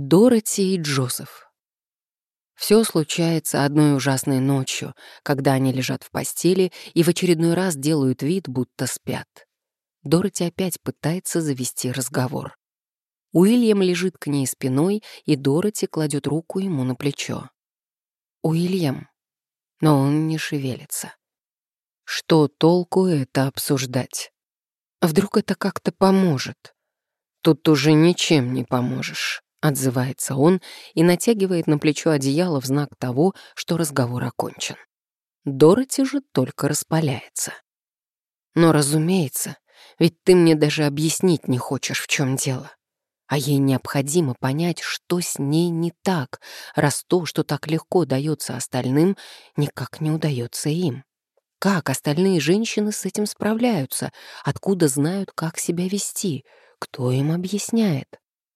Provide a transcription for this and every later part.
Дороти и Джозеф. Все случается одной ужасной ночью, когда они лежат в постели и в очередной раз делают вид, будто спят. Дороти опять пытается завести разговор. Уильям лежит к ней спиной, и Дороти кладет руку ему на плечо. «Уильям», но он не шевелится. Что толку это обсуждать? Вдруг это как-то поможет? Тут уже ничем не поможешь. Отзывается он и натягивает на плечо одеяло в знак того, что разговор окончен. Дороти же только распаляется. Но, разумеется, ведь ты мне даже объяснить не хочешь, в чем дело. А ей необходимо понять, что с ней не так, раз то, что так легко дается остальным, никак не удается им. Как остальные женщины с этим справляются? Откуда знают, как себя вести? Кто им объясняет?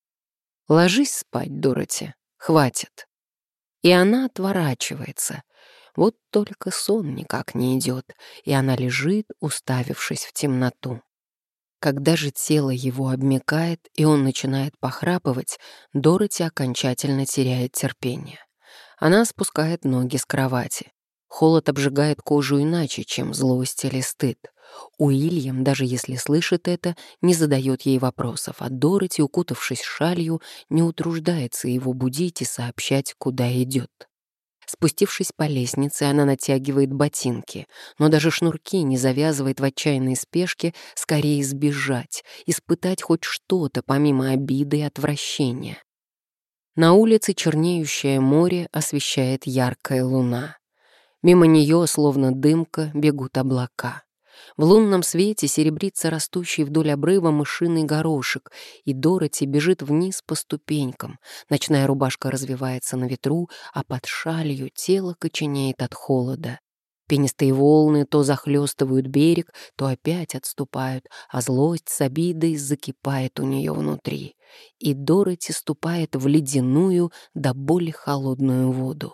«Ложись спать, Дороти, хватит». И она отворачивается. Вот только сон никак не идет, и она лежит, уставившись в темноту. Когда же тело его обмякает, и он начинает похрапывать, Дороти окончательно теряет терпение. Она спускает ноги с кровати. Холод обжигает кожу иначе, чем злость или стыд. Уильям, даже если слышит это, не задает ей вопросов, а Дороти, укутавшись шалью, не утруждается его будить и сообщать, куда идет. Спустившись по лестнице, она натягивает ботинки, но даже шнурки не завязывает в отчаянной спешке, скорее сбежать, испытать хоть что-то помимо обиды и отвращения. На улице чернеющее море освещает яркая луна. Мимо нее, словно дымка, бегут облака. В лунном свете серебрится растущий вдоль обрыва мышиный горошек, и Дороти бежит вниз по ступенькам. Ночная рубашка развивается на ветру, а под шалью тело коченеет от холода. Пенистые волны то захлестывают берег, то опять отступают, а злость с обидой закипает у нее внутри. И Дороти ступает в ледяную до боли холодную воду.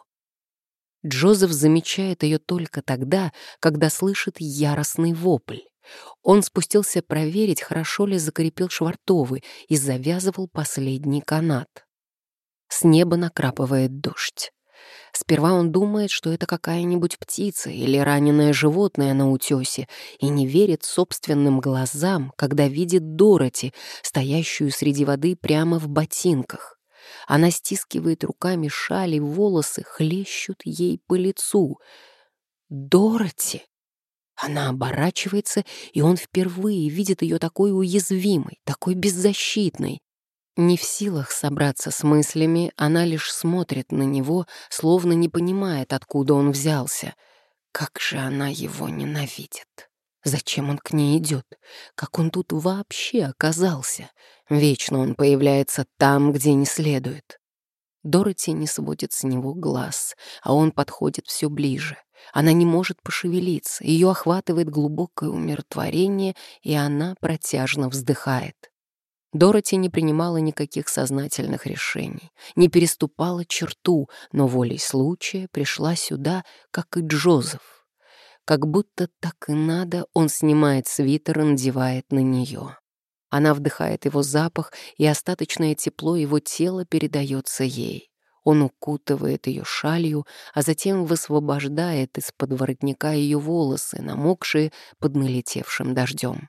Джозеф замечает ее только тогда, когда слышит яростный вопль. Он спустился проверить, хорошо ли закрепил швартовы, и завязывал последний канат. С неба накрапывает дождь. Сперва он думает, что это какая-нибудь птица или раненое животное на утёсе, и не верит собственным глазам, когда видит Дороти, стоящую среди воды прямо в ботинках. Она стискивает руками шаль, и волосы хлещут ей по лицу. «Дороти!» Она оборачивается, и он впервые видит ее такой уязвимой, такой беззащитной. Не в силах собраться с мыслями, она лишь смотрит на него, словно не понимает, откуда он взялся. Как же она его ненавидит! Зачем он к ней идет? Как он тут вообще оказался? Вечно он появляется там, где не следует. Дороти не сводит с него глаз, а он подходит все ближе. Она не может пошевелиться, ее охватывает глубокое умиротворение, и она протяжно вздыхает. Дороти не принимала никаких сознательных решений, не переступала черту, но волей случая пришла сюда, как и Джозеф. Как будто так и надо, он снимает свитер и надевает на нее. Она вдыхает его запах, и остаточное тепло его тела передается ей. Он укутывает ее шалью, а затем высвобождает из-под воротника ее волосы, намокшие под налетевшим дождем.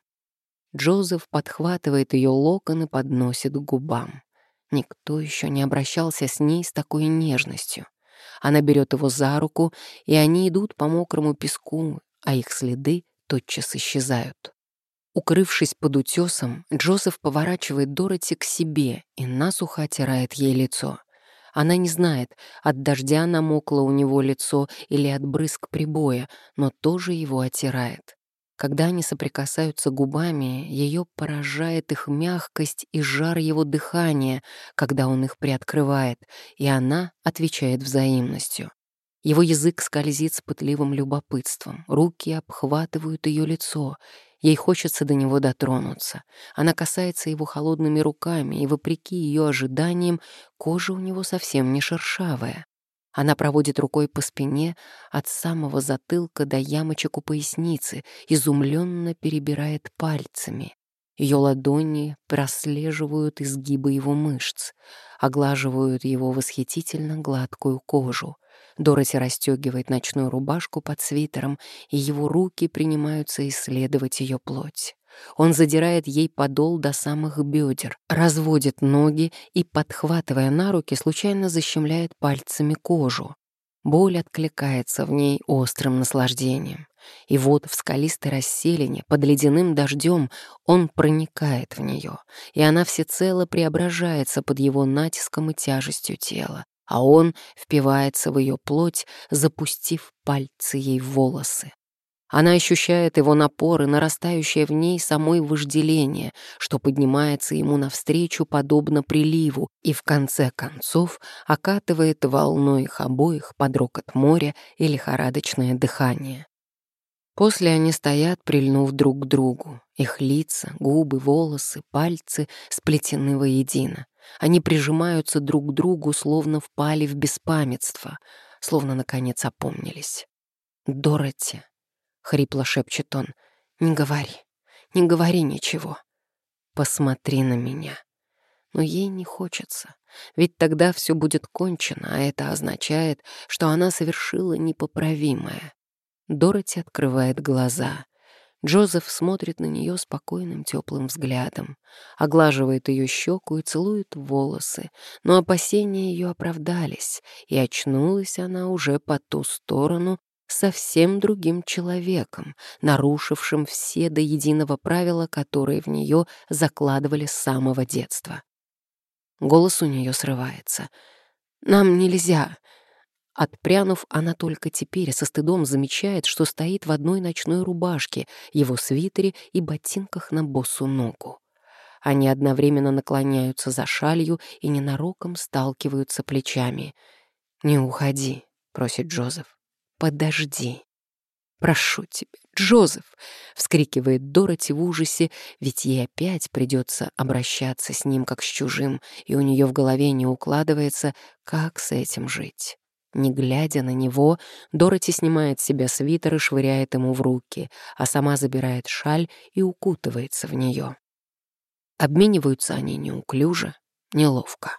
Джозеф подхватывает ее локон и подносит к губам. Никто еще не обращался с ней с такой нежностью. Она берет его за руку, и они идут по мокрому песку, а их следы тотчас исчезают. Укрывшись под утесом, Джозеф поворачивает Дороти к себе и насухо оттирает ей лицо. Она не знает, от дождя намокло у него лицо или от брызг прибоя, но тоже его оттирает. Когда они соприкасаются губами, ее поражает их мягкость и жар его дыхания, когда он их приоткрывает, и она отвечает взаимностью. Его язык скользит с пытливым любопытством, руки обхватывают ее лицо. Ей хочется до него дотронуться. Она касается его холодными руками, и, вопреки ее ожиданиям, кожа у него совсем не шершавая. Она проводит рукой по спине от самого затылка до ямочек у поясницы, изумленно перебирает пальцами. Ее ладони прослеживают изгибы его мышц. оглаживают его восхитительно гладкую кожу. Дороти расстегивает ночную рубашку под свитером, и его руки принимаются исследовать ее плоть. Он задирает ей подол до самых бедер, разводит ноги и, подхватывая на руки, случайно защемляет пальцами кожу. Боль откликается в ней острым наслаждением. И вот в скалистой расселине, под ледяным дождем, он проникает в нее, и она всецело преображается под его натиском и тяжестью тела, а он впивается в ее плоть, запустив пальцы ей в волосы. Она ощущает его напор и нарастающее в ней самой вожделение, что поднимается ему навстречу подобно приливу и в конце концов окатывает волной их обоих под рокот моря и лихорадочное дыхание. После они стоят, прильнув друг к другу. Их лица, губы, волосы, пальцы сплетены воедино. Они прижимаются друг к другу, словно впали в беспамятство, словно, наконец, опомнились. «Дороти», — хрипло шепчет он, — не говори ничего. Посмотри на меня». Но ей не хочется, ведь тогда все будет кончено, а это означает, что она совершила непоправимое. Дороти открывает глаза. Джозеф смотрит на нее спокойным теплым взглядом, оглаживает ее щеку и целует волосы, но опасения ее оправдались, и очнулась она уже по ту сторону совсем другим человеком, нарушившим все до единого правила, которые в нее закладывали с самого детства. Голос у нее срывается. «Нам нельзя». Отпрянув, она только теперь со стыдом замечает, что стоит в одной ночной рубашке, его свитере и ботинках на босу ногу. Они одновременно наклоняются за шалью и ненароком сталкиваются плечами. «Не уходи», — просит Джозеф. «Подожди». «Прошу тебя, Джозеф!» — вскрикивает Дороти в ужасе, ведь ей опять придется обращаться с ним как с чужим, и у нее в голове не укладывается, как с этим жить. Не глядя на него, Дороти снимает с себя свитер и швыряет ему в руки, а сама забирает шаль и укутывается в нее. Обмениваются они неуклюже, неловко.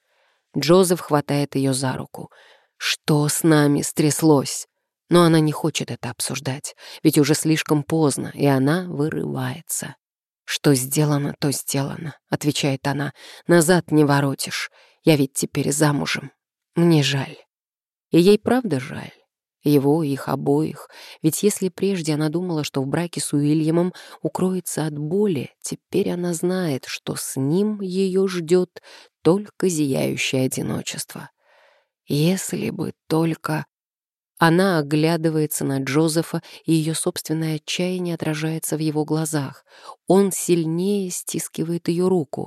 Джозеф хватает ее за руку. «Что с нами стряслось?» Но она не хочет это обсуждать, ведь уже слишком поздно, и она вырывается. «Что сделано, то сделано», — отвечает она. «Назад не воротишь. Я ведь теперь замужем. Мне жаль». И ей правда жаль. Его, их обоих. Ведь если прежде она думала, что в браке с Уильямом укроется от боли, теперь она знает, что с ним ее ждет только зияющее одиночество. Если бы только... Она оглядывается на Джозефа, и ее собственное отчаяние отражается в его глазах. Он сильнее стискивает ее руку.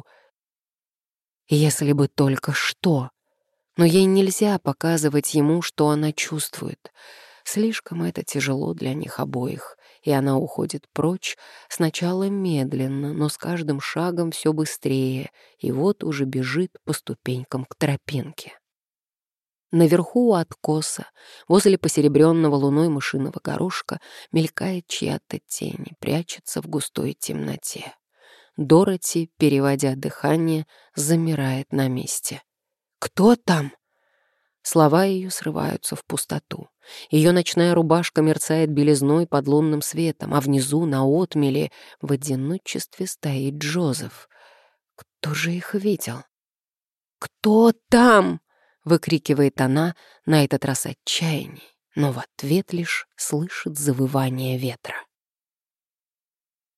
Если бы только что. Но ей нельзя показывать ему, что она чувствует. Слишком это тяжело для них обоих, и она уходит прочь, сначала медленно, но с каждым шагом все быстрее, и вот уже бежит по ступенькам к тропинке. Наверху у откоса, возле посеребренного луной мышиного горошка, мелькает чья-то тень и прячется в густой темноте. Дороти, переводя дыхание, замирает на месте. «Кто там?» Слова ее срываются в пустоту. Ее ночная рубашка мерцает белизной под лунным светом, а внизу, на отмеле, в одиночестве стоит Джозеф. Кто же их видел? «Кто там?» — выкрикивает она, на этот раз отчаяние, но в ответ лишь слышит завывание ветра.